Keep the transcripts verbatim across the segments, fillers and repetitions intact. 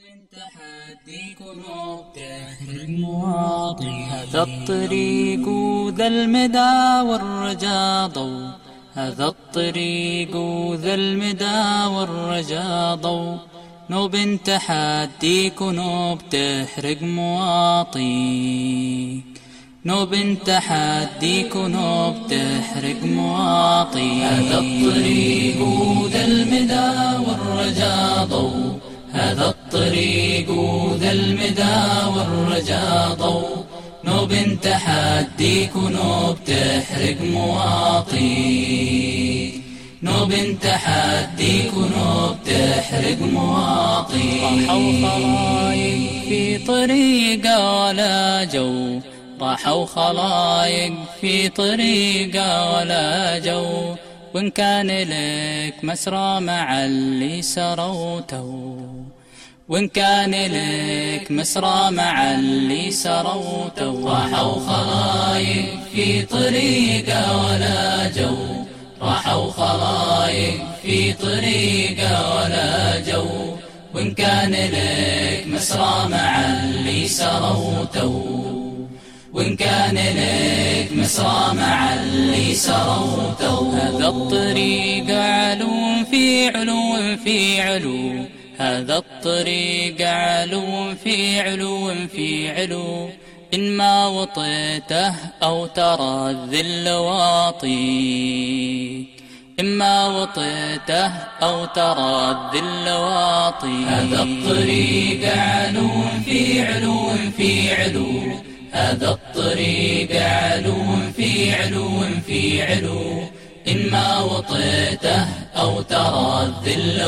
تحديك وتحرق مواطن. هذا الطريق ذا المدى والرجا ضوء، هذا الطريق ذا المدى والرجا ضوء. نوب تحديك ونوب تحرق مواطيك، نوب تحديك ونوب تحرق مواطيك. هذا الطريق ذا المدى والرجا ضوء، هذا الطريق ذا المدى والرجا ضوء. نوب تحديك ونوب تحرق مواطيك، نوب تحديك ونوب تحرق مواطيك. راحوا خلايق في طريقه ولا جو، راحوا خلايق في طريقه ولا جو. وإن كان لك مسرى مع اللي سروته، وإن كان لك مسرى مع اللي سروته. راحوا خلايق في طريقه ولا جو، راحوا خلايق في طريقه ولا جو. وإن كان لك مسرى مع اللي سروته، وإن كان لك مسرى مع اللي سروته. هذا الطريق علو في علو في علو، هذا الطريق علو في علو في علو. إن ما وطيته أو ترى الذل واطيك، إما وطيته أو ترى الذل واطيك. هذا الطريق علو في علو في علو، هذا الطريق علو في علو في علو. إن ما وطيته أو ترى الذل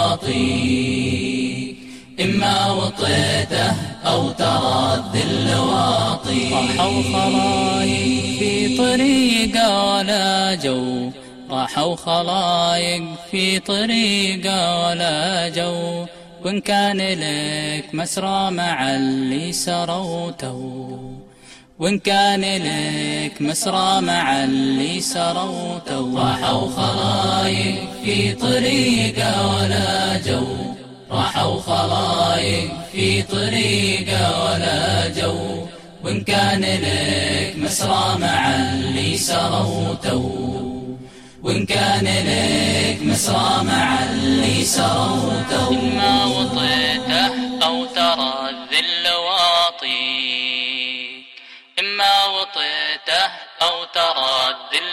واطيك، إما وطيته أو ترى الذل واطيك. راحوا خلايق في طريقه ولا جو، راحوا خلايق في طريقه ولا جو. وإن كان لك مسرى مع اللي سروته، وإن كان لك مسرى مع اللي سروته. راحوا خلايق في طريقه ولا جو، راحوا خلايق في طريقه ولا جو. وإن كان لك مسرى مع اللي سروته، وإن كان لك مسرى مع اللي سروته. إما وطيته أو ترى الذل واطيك، إما وطيته أو ترى الذل